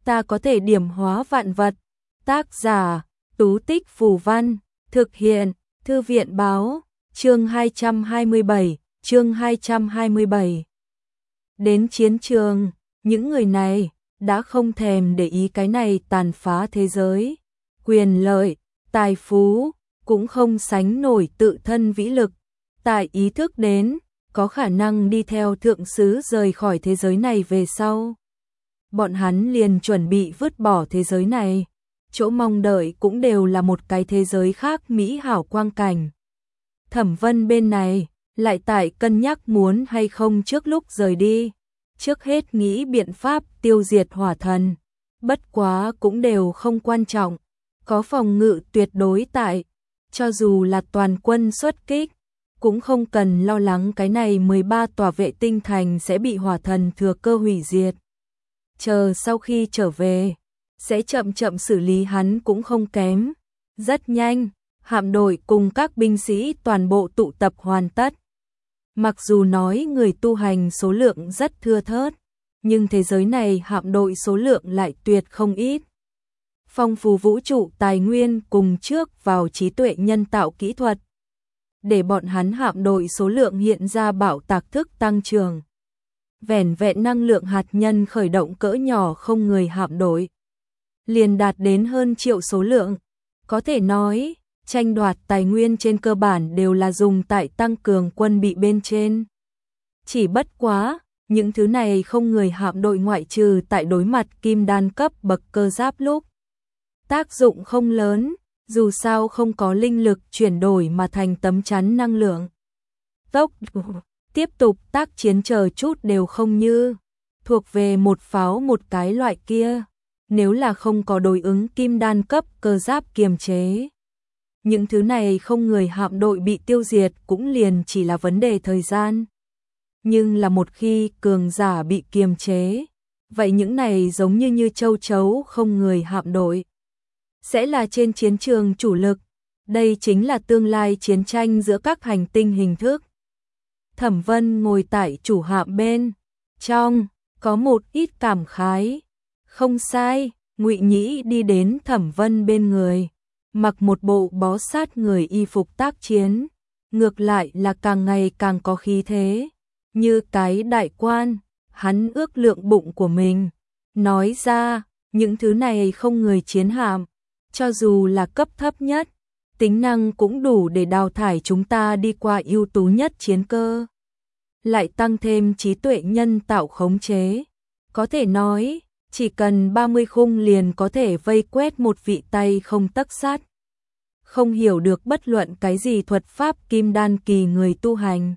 ta có thể điểm hóa vạn vật. Tác giả, Tú Tích Phù Văn, thực hiện, Thư viện Báo, chương 227. Đến chiến trường, những người này đã không thèm để ý cái này tàn phá thế giới, quyền lợi, tài phú cũng không sánh nổi tự thân vĩ lực. Tại ý thức đến có khả năng đi theo thượng sứ rời khỏi thế giới này về sau, bọn hắn liền chuẩn bị vứt bỏ thế giới này, chỗ mong đợi cũng đều là một cái thế giới khác mỹ hảo quang cảnh. Thẩm Vân bên này lại tại cân nhắc muốn hay không trước lúc rời đi, trước hết nghĩ biện pháp tiêu diệt hỏa thần, bất quá cũng đều không quan trọng, có phòng ngự tuyệt đối tại, cho dù là toàn quân xuất kích, cũng không cần lo lắng cái này 13 tòa vệ tinh thành sẽ bị hỏa thần thừa cơ hủy diệt. Chờ sau khi trở về, sẽ chậm chậm xử lý hắn cũng không kém. Rất nhanh, hạm đội cùng các binh sĩ toàn bộ tụ tập hoàn tất. Mặc dù nói người tu hành số lượng rất thưa thớt, nhưng thế giới này hạm đội số lượng lại tuyệt không ít. Phong phú vũ trụ tài nguyên cùng trước vào trí tuệ nhân tạo kỹ thuật, để bọn hắn hạm đội số lượng hiện ra bạo tạc thức tăng trưởng. Vẻn vẹn năng lượng hạt nhân khởi động cỡ nhỏ không người hạm đội liền đạt đến hơn triệu số lượng. Có thể nói, tranh đoạt tài nguyên trên cơ bản đều là dùng tại tăng cường quân bị bên trên. Chỉ bất quá, những thứ này không người hạm đội ngoại trừ tại đối mặt kim đan cấp bậc cơ giáp lúc tác dụng không lớn, dù sao không có linh lực chuyển đổi mà thành tấm chắn năng lượng. Tốc tiếp tục tác chiến chờ chút đều không như thuộc về một pháo một cái loại kia, nếu là không có đối ứng kim đan cấp cơ giáp kiềm chế, những thứ này không người hạm đội bị tiêu diệt cũng liền chỉ là vấn đề thời gian. Nhưng là một khi cường giả bị kiềm chế, vậy những này giống như châu chấu không người hạm đội sẽ là trên chiến trường chủ lực. Đây chính là tương lai chiến tranh giữa các hành tinh hình thức. Thẩm Vân ngồi tại chủ hạm bên trong, có một ít cảm khái. Không sai, Ngụy Nhĩ đi đến Thẩm Vân bên người, mặc một bộ bó sát người y phục tác chiến, ngược lại là càng ngày càng có khí thế, như cái đại quan. Hắn ước lượng bụng của mình, nói ra, những thứ này không người chiến hạm, cho dù là cấp thấp nhất, tính năng cũng đủ để đào thải chúng ta đi qua ưu tú nhất chiến cơ. Lại tăng thêm trí tuệ nhân tạo khống chế, có thể nói, chỉ cần 30 khung liền có thể vây quét một vị tay không tấc sắt. Không hiểu được bất luận cái gì thuật pháp kim đan kỳ người tu hành.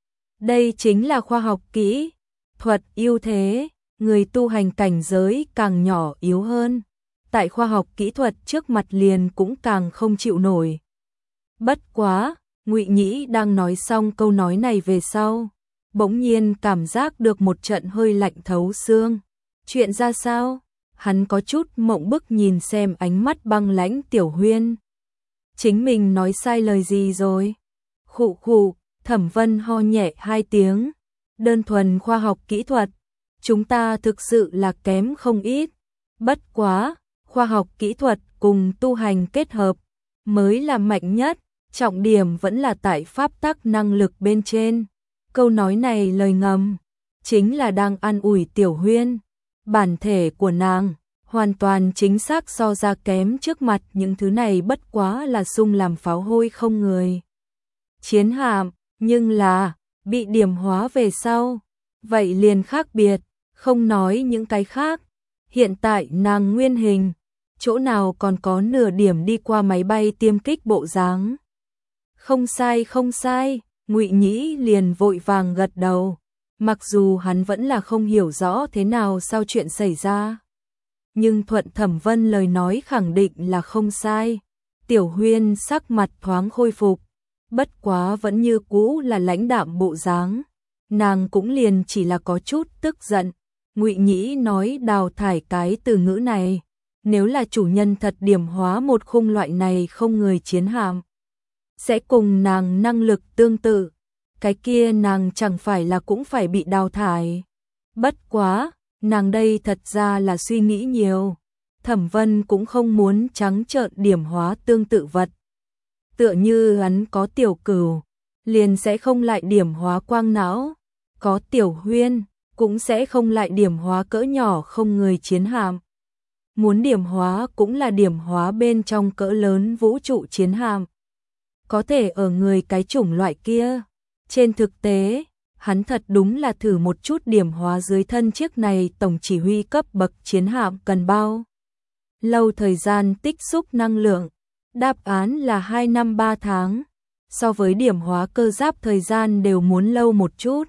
Đây chính là khoa học kỹ thuật ưu thế, người tu hành cảnh giới càng nhỏ yếu hơn, tại khoa học kỹ thuật trước mặt liền cũng càng không chịu nổi. Bất quá, Ngụy Nhĩ đang nói xong câu nói này về sau, bỗng nhiên cảm giác được một trận hơi lạnh thấu xương. Chuyện ra sao? Hắn có chút mộng bức nhìn xem ánh mắt băng lãnh Tiểu Huyên. Chính mình nói sai lời gì rồi? Khụ khụ, Thẩm Vân ho nhẹ 2 tiếng. Đơn thuần khoa học kỹ thuật, chúng ta thực sự là kém không ít. Bất quá, khoa học kỹ thuật cùng tu hành kết hợp mới là mạnh nhất, trọng điểm vẫn là tại pháp tắc năng lực bên trên. Câu nói này lời ngầm, chính là đang an ủi Tiểu Huyên. Bản thể của nàng, hoàn toàn chính xác so ra kém trước mặt những thứ này bất quá là sung làm pháo hôi không người chiến hạm, nhưng là bị điểm hóa về sau, vậy liền khác biệt, không nói những cái khác. Hiện tại nàng nguyên hình, chỗ nào còn có nửa điểm đi qua máy bay tiêm kích bộ dáng. Không sai không sai, Ngụy Nhĩ liền vội vàng gật đầu, mặc dù hắn vẫn là không hiểu rõ thế nào sao chuyện xảy ra. Nhưng thuận Thẩm Vân lời nói khẳng định là không sai. Tiểu Huyên sắc mặt thoáng khôi phục, bất quá vẫn như cũ là lãnh đạm bộ dáng. Nàng cũng liền chỉ là có chút tức giận. Ngụy Nhĩ nói đào thải cái từ ngữ này, nếu là chủ nhân thật điểm hóa một khung loại này không người chiến hạm, sẽ cùng nàng năng lực tương tự, cái kia nàng chẳng phải là cũng phải bị đào thải. Bất quá, Nàng đây thật ra là suy nghĩ nhiều. Thẩm Vân cũng không muốn trắng trợn điểm hóa tương tự vật. Tựa như hắn có tiểu cửu, liền sẽ không lại điểm hóa quang não. Có tiểu huyên, cũng sẽ không lại điểm hóa cỡ nhỏ không người chiến hạm. Muốn điểm hóa cũng là điểm hóa bên trong cỡ lớn vũ trụ chiến hạm. Có thể ở người cái chủng loại kia. Trên thực tế, hắn thật đúng là thử một chút điểm hóa dưới thân chiếc này tổng chỉ huy cấp bậc chiến hạm cần bao lâu thời gian tích xúc năng lượng. Đáp án là 2 năm 3 tháng. So với điểm hóa cơ giáp thời gian đều muốn lâu một chút.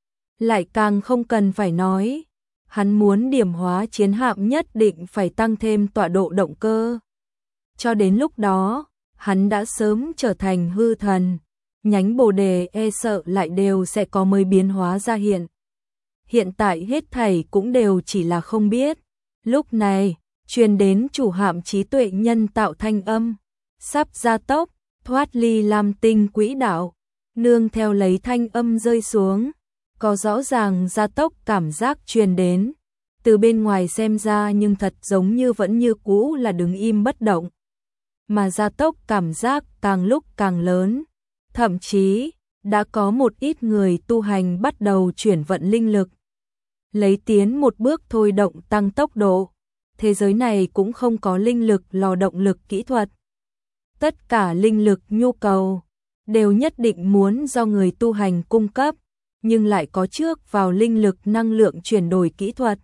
Lại càng không cần phải nói, hắn muốn điểm hóa chiến hạm nhất định phải tăng thêm tọa độ động cơ. Cho đến lúc đó, hắn đã sớm trở thành hư thần, nhánh bồ đề e sợ lại đều sẽ có mới biến hóa ra hiện. Hiện tại hết thảy cũng đều chỉ là không biết. Lúc này, truyền đến chủ hạm trí tuệ nhân tạo thanh âm, sắp gia tốc, thoát ly lam tinh quỹ đạo, nương theo lấy thanh âm rơi xuống. Có rõ ràng gia tốc cảm giác truyền đến, từ bên ngoài xem ra nhưng thật giống như vẫn như cũ là đứng im bất động. Mà gia tốc cảm giác càng lúc càng lớn, thậm chí đã có một ít người tu hành bắt đầu chuyển vận linh lực. Lấy tiến một bước thôi động tăng tốc độ, thế giới này cũng không có linh lực lò động lực kỹ thuật. Tất cả linh lực nhu cầu đều nhất định muốn do người tu hành cung cấp, nhưng lại có trước vào linh lực năng lượng chuyển đổi kỹ thuật.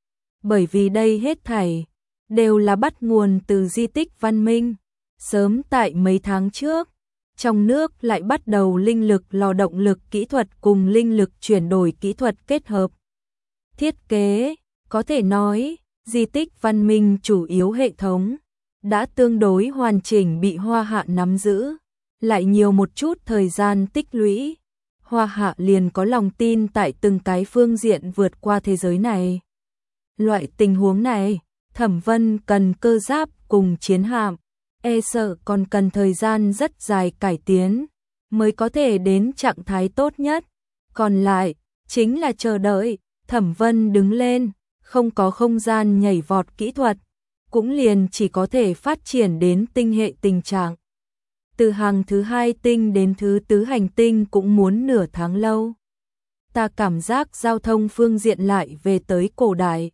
Bởi vì đây hết thảy đều là bắt nguồn từ di tích văn minh. Sớm tại mấy tháng trước, trong nước lại bắt đầu linh lực lò động lực kỹ thuật cùng linh lực chuyển đổi kỹ thuật kết hợp. Thiết kế, có thể nói, di tích văn minh chủ yếu hệ thống đã tương đối hoàn chỉnh bị Hoa Hạ nắm giữ, lại nhiều một chút thời gian tích lũy. Hoa Hạ liền có lòng tin tại từng cái phương diện vượt qua thế giới này. Loại tình huống này, Thẩm Vân cần cơ giáp cùng chiến hạm, e sợ còn cần thời gian rất dài cải tiến, mới có thể đến trạng thái tốt nhất. Còn lại, chính là chờ đợi. Thẩm Vân đứng lên, không có không gian nhảy vọt kỹ thuật, cũng liền chỉ có thể phát triển đến tinh hệ tình trạng. Từ hàng thứ 2 tinh đến thứ 4 hành tinh cũng muốn nửa tháng lâu. Ta cảm giác giao thông phương diện lại về tới cổ đại.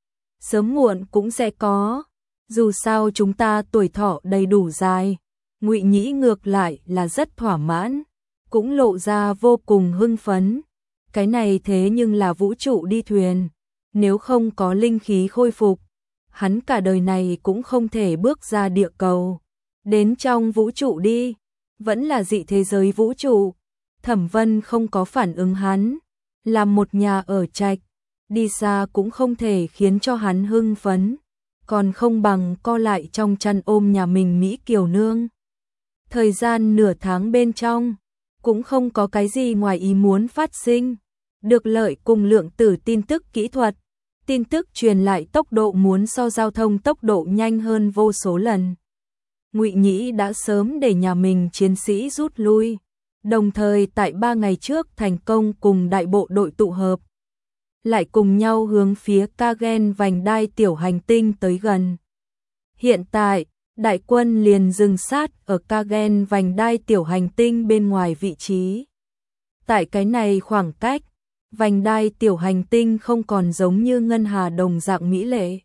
Sớm muộn cũng sẽ có, dù sao chúng ta tuổi thọ đầy đủ dài. Ngụy Nhĩ ngược lại là rất thỏa mãn, cũng lộ ra vô cùng hưng phấn. Cái này thế nhưng là vũ trụ đi thuyền, nếu không có linh khí khôi phục, hắn cả đời này cũng không thể bước ra địa cầu. Đến trong vũ trụ đi, vẫn là dị thế giới vũ trụ. Thẩm Vân không có phản ứng hắn, làm một nhà ở trạch, đi xa cũng không thể khiến cho hắn hưng phấn, còn không bằng co lại trong chăn ôm nhà mình Mỹ Kiều Nương. Thời gian nửa tháng bên trong, cũng không có cái gì ngoài ý muốn phát sinh, được lợi cùng lượng tử tin tức kỹ thuật. Tin tức truyền lại tốc độ muốn so giao thông tốc độ nhanh hơn vô số lần. Ngụy Nhĩ đã sớm để nhà mình chiến sĩ rút lui, đồng thời tại 3 ngày trước thành công cùng đại bộ đội tụ hợp, lại cùng nhau hướng phía Kagen vành đai tiểu hành tinh tới gần. Hiện tại, đại quân liền dừng sát ở Kagen vành đai tiểu hành tinh bên ngoài vị trí. Tại cái này khoảng cách, vành đai tiểu hành tinh không còn giống như ngân hà đồng dạng mỹ lệ,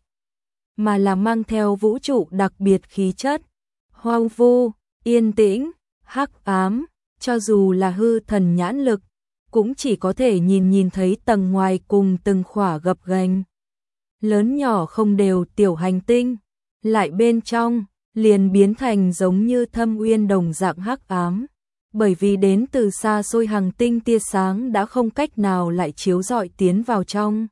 mà là mang theo vũ trụ đặc biệt khí chất. Hoang vu, yên tĩnh, hắc ám, cho dù là hư thần nhãn lực, cũng chỉ có thể nhìn thấy tầng ngoài cùng từng khỏa gập ghềnh. Lớn nhỏ không đều tiểu hành tinh, lại bên trong, liền biến thành giống như thâm uyên đồng dạng hắc ám. Bởi vì đến từ xa xôi hành tinh tia sáng đã không cách nào lại chiếu rọi tiến vào trong.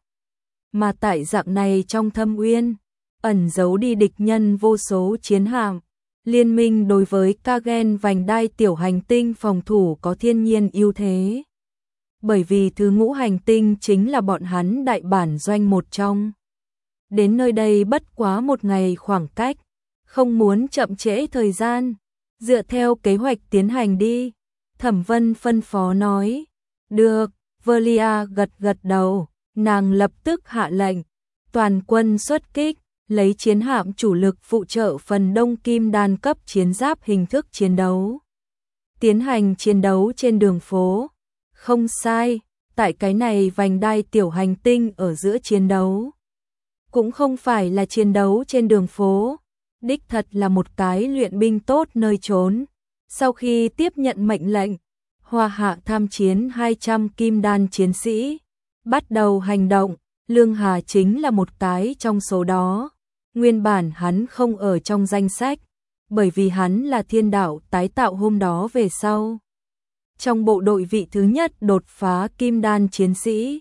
Mà tại dạng này trong thâm uyên, ẩn giấu đi địch nhân vô số chiến hạm. Liên minh đối với Kagen vành đai tiểu hành tinh phòng thủ có thiên nhiên ưu thế. Bởi vì thứ ngũ hành tinh chính là bọn hắn đại bản doanh một trong. Đến nơi đây bất quá một ngày khoảng cách, không muốn chậm trễ thời gian, dựa theo kế hoạch tiến hành đi. Thẩm Vân phân phó nói, được, Velia gật gật đầu, Nàng lập tức hạ lệnh, toàn quân xuất kích, lấy chiến hạm chủ lực phụ trợ phần đông kim đan cấp chiến giáp hình thức chiến đấu. Tiến hành chiến đấu trên đường phố. Không sai, tại cái này vành đai tiểu hành tinh ở giữa chiến đấu. Cũng không phải là chiến đấu trên đường phố, đích thật là một cái luyện binh tốt nơi trốn. Sau khi tiếp nhận mệnh lệnh, Hoa Hạ tham chiến 200 kim đan chiến sĩ, bắt đầu hành động, Lương Hà chính là một cái trong số đó. Nguyên bản hắn không ở trong danh sách, bởi vì hắn là thiên đạo tái tạo hôm đó về sau. Trong bộ đội vị thứ nhất đột phá kim đan chiến sĩ.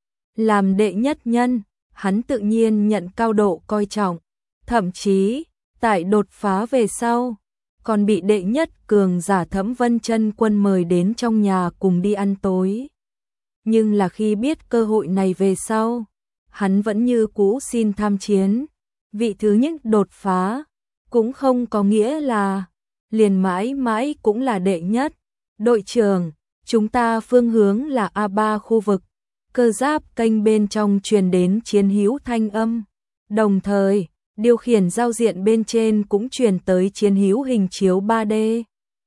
Làm đệ nhất nhân, hắn tự nhiên nhận cao độ coi trọng, thậm chí, tại đột phá về sau, còn bị đệ nhất cường giả Thẩm Vân Chân Quân mời đến trong nhà cùng đi ăn tối. Nhưng là khi biết cơ hội này về sau, hắn vẫn như cũ xin tham chiến. Vị thứ nhất đột phá, cũng không có nghĩa là liền mãi mãi cũng là đệ nhất. Đội trưởng, chúng ta phương hướng là A3 khu vực. Cơ giáp kênh bên trong truyền đến chiến hữu thanh âm. Đồng thời, điều khiển giao diện bên trên cũng truyền tới chiến hữu hình chiếu 3D.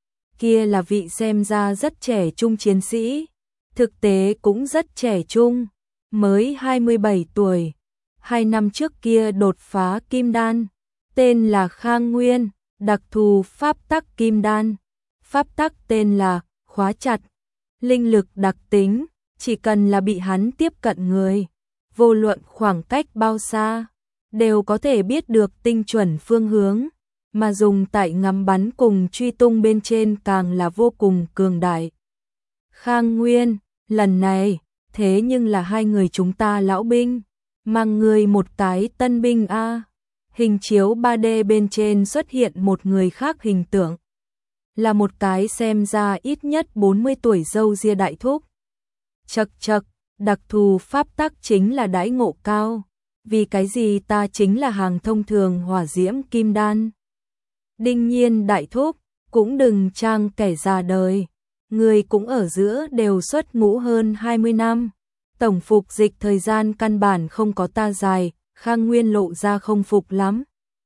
Kia là vị xem ra rất trẻ trung chiến sĩ. Thực tế cũng rất trẻ trung, mới 27 tuổi. 2 năm trước kia đột phá kim đan, tên là Khang Nguyên, đặc thù pháp tắc kim đan. Pháp tắc tên là khóa chặt, linh lực đặc tính, chỉ cần là bị hắn tiếp cận người, vô luận khoảng cách bao xa, đều có thể biết được tinh chuẩn phương hướng, mà dùng tại ngắm bắn cùng truy tung bên trên càng là vô cùng cường đại. Khang Nguyên, lần này, thế nhưng là hai người chúng ta lão binh, mang người một cái tân binh a. Hình chiếu 3D bên trên xuất hiện một người khác hình tượng. Là một cái xem ra ít nhất 40 tuổi râu ria đại thúc. Chậc chậc, đặc thù pháp tắc chính là đãi ngộ cao. Vì cái gì ta chính là hàng thông thường hỏa diễm kim đan. Đương nhiên đại thúc, cũng đừng trang kẻ già đời. Người cũng ở giữa đều xuất ngũ hơn 20 năm. Tổng phục dịch thời gian căn bản không có ta dài, Khang Nguyên lộ ra không phục lắm.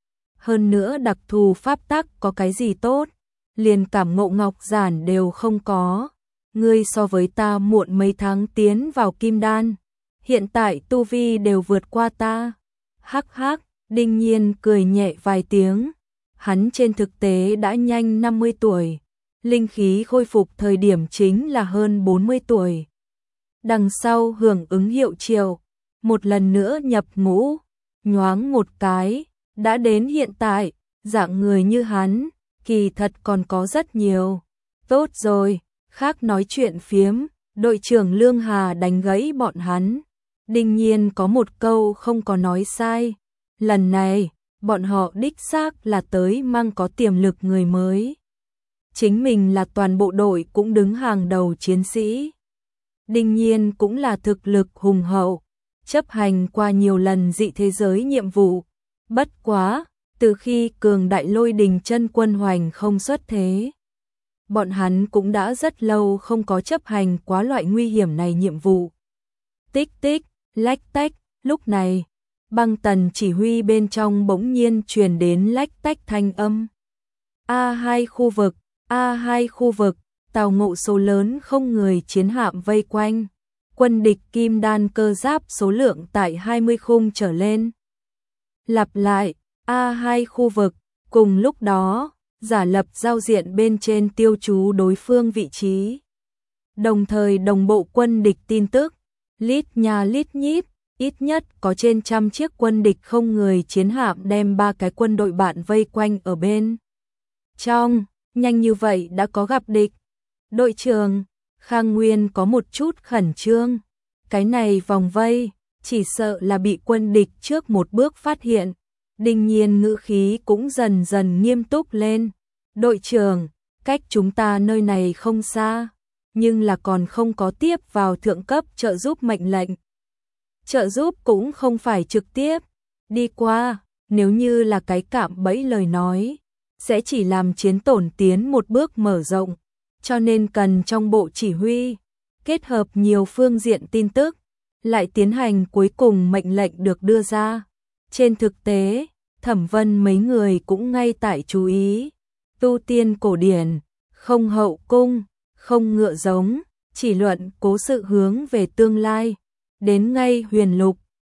Hơn nữa đặc thù pháp tắc có cái gì tốt, liền cảm ngộ ngọc giản đều không có. Ngươi so với ta muộn mấy tháng tiến vào kim đan, hiện tại tu vi đều vượt qua ta. Hắc hắc, Đinh Nhiên cười nhẹ vài tiếng. Hắn trên thực tế đã nhanh 50 tuổi, linh khí khôi phục thời điểm chính là hơn 40 tuổi. Đằng sau hưởng ứng hiệu triệu, một lần nữa nhập ngũ, nhoáng một cái, đã đến hiện tại, dạng người như hắn, kỳ thật còn có rất nhiều. Tốt rồi, khác nói chuyện phiếm, đội trưởng Lương Hà đánh gãy bọn hắn. Đương nhiên có một câu không có nói sai, lần này, bọn họ đích xác là tới mang có tiềm lực người mới. Chính mình là toàn bộ đội cũng đứng hàng đầu chiến sĩ. Đương nhiên cũng là thực lực hùng hậu, chấp hành qua nhiều lần dị thế giới nhiệm vụ. Bất quá, từ khi cường đại Lôi Đình Chân Quân hoành không xuất thế, bọn hắn cũng đã rất lâu không có chấp hành quá loại nguy hiểm này nhiệm vụ. Tích tích, lách tách, lúc này, Băng Tần chỉ huy bên trong bỗng nhiên truyền đến lách tách thanh âm. A2 khu vực, A2 khu vực, tàu ngộ số lớn không người chiến hạm vây quanh. Quân địch kim đan cơ giáp số lượng tại 20 khung trở lên. Lặp lại, A2 khu vực, cùng lúc đó, giả lập giao diện bên trên tiêu chú đối phương vị trí. Đồng thời đồng bộ quân địch tin tức, lít nha lít nhít, ít nhất có trên 100 chiếc quân địch không người chiến hạm đem 3 cái quân đội bạn vây quanh ở bên trong, nhanh như vậy đã có gặp địch. Đội trưởng, Khang Nguyên có một chút khẩn trương, cái này vòng vây, chỉ sợ là bị quân địch trước một bước phát hiện. Đương nhiên ngữ khí cũng dần dần nghiêm túc lên. Đội trưởng, cách chúng ta nơi này không xa, nhưng là còn không có tiếp vào thượng cấp trợ giúp mệnh lệnh. Trợ giúp cũng không phải trực tiếp đi qua, nếu như là cái cạm bẫy lời nói, sẽ chỉ làm chiến tổn tiến một bước mở rộng, cho nên cần trong bộ chỉ huy, kết hợp nhiều phương diện tin tức, lại tiến hành cuối cùng mệnh lệnh được đưa ra. Trên thực tế, Thẩm Vân mấy người cũng ngay tại chú ý, tu tiên cổ điển, không hậu cung, không ngựa giống, chỉ luận cố sự hướng về tương lai. Đến ngay Huyền Lục,